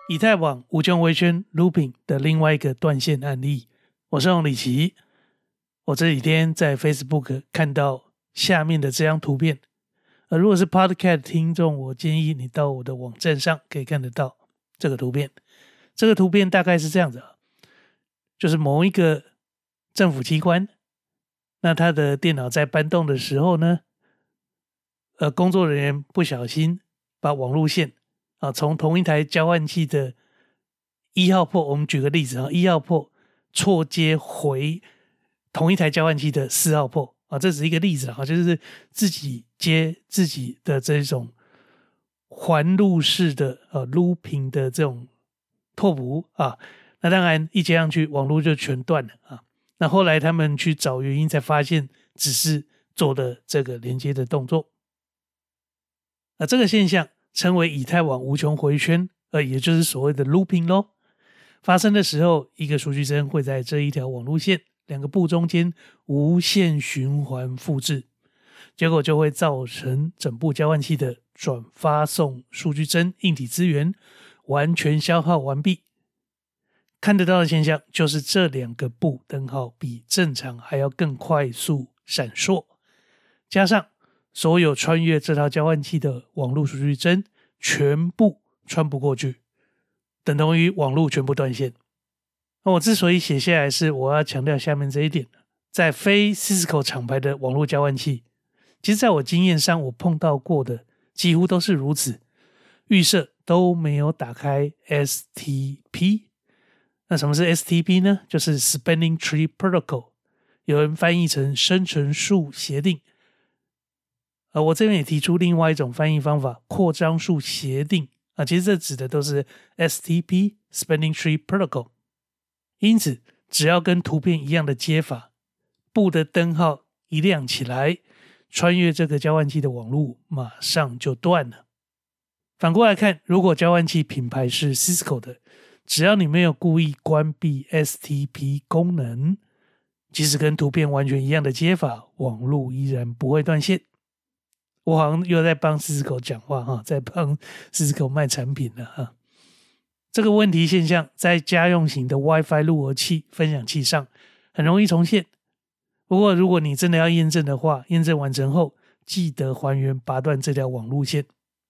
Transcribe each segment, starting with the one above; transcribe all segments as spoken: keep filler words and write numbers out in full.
以太网无穷回圈 looping 的另外一个断线案例。我是洪礼奇。我这几天在 Facebook 看到下面的这张图片，而如果是 Podcast 听众，我建议你到我的网站上可以看得到这个图片。这个图片大概是这样子，就是某一个政府机关，那他的电脑在搬动的时候呢，呃，工作人员不小心把网路线啊从同一台交换器的一号port，我们举个例子啊，一号port错接回同一台交换器的四号port啊，这只是一个例子啊，就是自己接自己的这种环路式的呃 looping 的这种拓扑啊，那当然一接上去网路就全断了啊。那后来他们去找原因，才发现只是做的这个连接的动作。那这个现象称为以太网无穷回圈，呃，也就是所谓的 looping 咯。发生的时候，一个数据帧会在这一条网路线两个步中间无限循环复制，结果就会造成整部交换器的转发送数据帧硬体资源完全消耗完毕。看得到的现象就是这两个步灯号比正常还要更快速闪烁，加上所有穿越这套交换器的网路数据帧全部穿不过去，等同于网路全部断线。那我之所以写下来，是我要强调下面这一点。在非 Cisco 厂牌的网路交换器，其实在我经验上我碰到过的几乎都是如此，预设都没有打开 S T P。 那什么是 S T P 呢？就是 Spanning Tree Protocol， 有人翻译成生成树协定，而我这边也提出另外一种翻译方法，扩张树协定啊，其实这指的都是 S T P Spanning Tree Protocol。 因此只要跟图片一样的接法，布的灯号一亮起来，穿越这个交换器的网路马上就断了。反过来看，如果交换器品牌是 Cisco 的，只要你没有故意关闭 S T P 功能，即使跟图片完全一样的接法，网路依然不会断线。我好像又在帮 Cisco 讲话哈，在帮 Cisco 卖产品了哈。这个问题现象在家用型的 WiFi 路由器分享器上很容易重现。不过如果你真的要验证的话，验证完成后记得还原拔断这条网路线。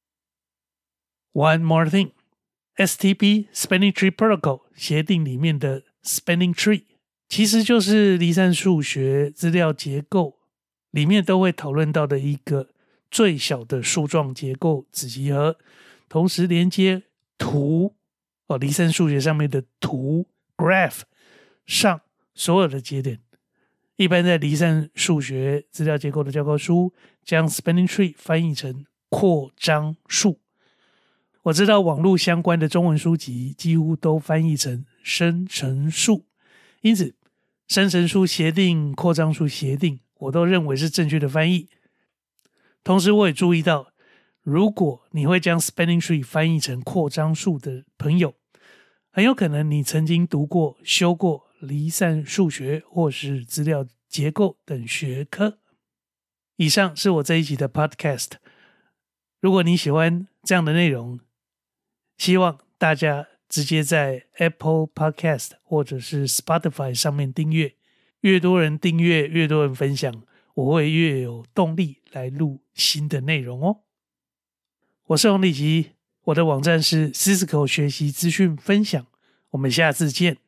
One more thing， S T P Spanning Tree Protocol 协定里面的 Spanning Tree 其实就是离散数学资料结构里面都会讨论到的一个最小的树状结构子集合，同时连接图哦，离散数学上面的图 graph 上所有的节点。一般在离散数学资料结构的教科书将 spanning tree 翻译成扩张树。我知道网络相关的中文书籍几乎都翻译成生成树，因此生成树协定、扩张树协定我都认为是正确的翻译。同时我也注意到，如果你会将 spanning tree 翻译成扩张树的朋友，很有可能你曾经读过、修过离散数学或是资料结构等学科。以上是我这一集的 podcast。 如果你喜欢这样的内容，希望大家直接在 Apple Podcast 或者是 Spotify 上面订阅，越多人订阅，越多人分享，我会越有动力来录新的内容哦。我是洪礼奇，我的网站是 Cisco 学习资讯分享，我们下次见。